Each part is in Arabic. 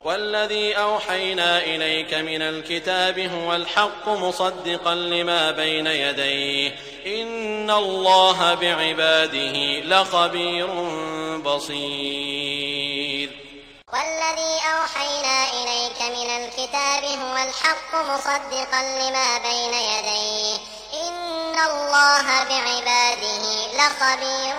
والذي أوحينا إليك من الكتاب هو الحق مصدقا لما بين يديه إن الله بعباده لخبير بصير. والذي أوحينا إليك من الكتاب هو الحق مصدقا لما بين يديه إن الله بعباده لخبير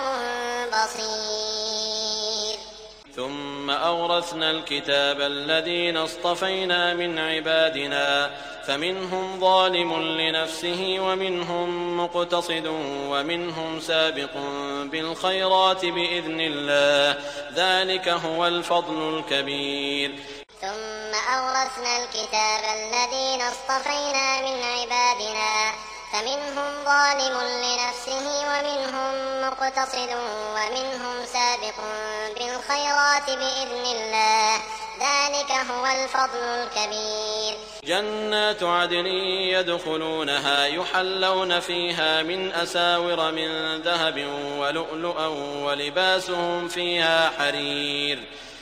بصير. ثم أورثنا الكتاب الذين اصطفينا من عبادنا فمنهم ظالم لنفسه ومنهم مقتصد ومنهم سابق بالخيرات بإذن الله ذلك هو الفضل الكبير. ثم أورثنا الكتاب الذين اصطفينا من عبادنا فمنهم ظالم لنفسه ومنهم مقتصد ومنهم سابق بالخيرات بإذن الله ذلك هو الفضل الكبير. جنات عدن يدخلونها يحلون فيها من أساور من ذهب ولؤلؤا ولباسهم فيها حرير.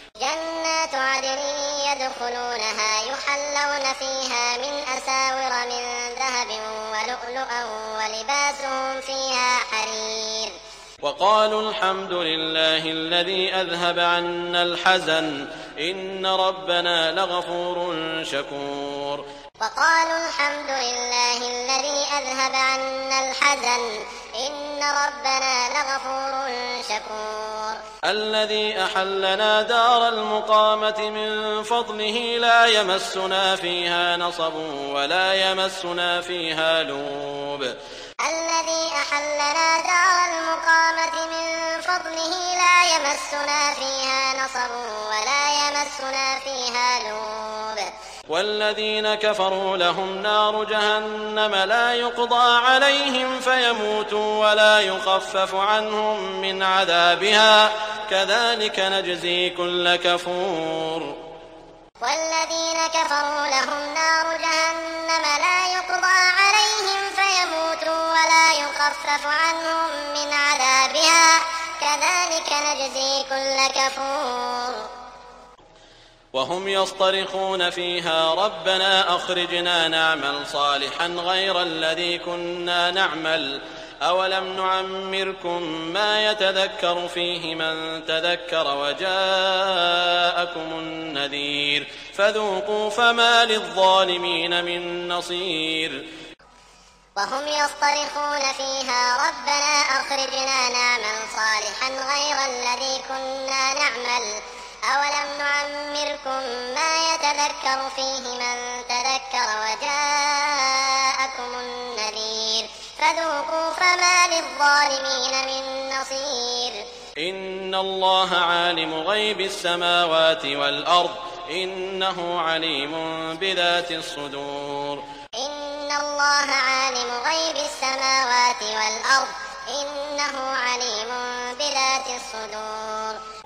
جنات عدن يدخلونها يحلون فيها من أساور من ذهب ولؤلؤا ولباسهم فيها حرير. وقالوا الحمد لله الذي أذهب عنا الحزن إن ربنا لغفور شكور. وقالوا الحمد لله الذي أذهب عنا الحزن إن ربنا لغفور شكور. الذي أحلنا دار المقامة من فضله لا يمسنا فيها نصب ولا يمسنا فيها لوب. الذي أحلنا دار المقامة من فضله لا يمسنا فيها نصب ولا يمسنا فيها لوب. والذين كفروا لهم نار جهنم لا يقضى عليهم فيموتوا ولا يخفف عنهم من عذابها كذلك نجزي كل كفور. والذين كفروا لهم نار جهنم لا يقضى عليهم فيموتوا ولا يخفف عنهم من عذابها كذلك نجزي كل كفور. وهم يصطرخون فيها ربنا أخرجنا نعمل صالحا غير الذي كنا نعمل أولم نعمركم ما يتذكر فيه من تذكر وجاءكم النذير فذوقوا فما للظالمين من نصير. وهم يصطرخون فيها ربنا أخرجنا نعمل صالحا غير الذي كنا نعمل أولم نعمركم ما يتذكر فيه من تذكر وجاءكم النذير فذوقوا فما للظالمين من نصير. إن الله عالم غيب السماوات والأرض إنه عليم بذات الصدور. إن الله عالم غيب السماوات والأرض إنه عليم بذات الصدور.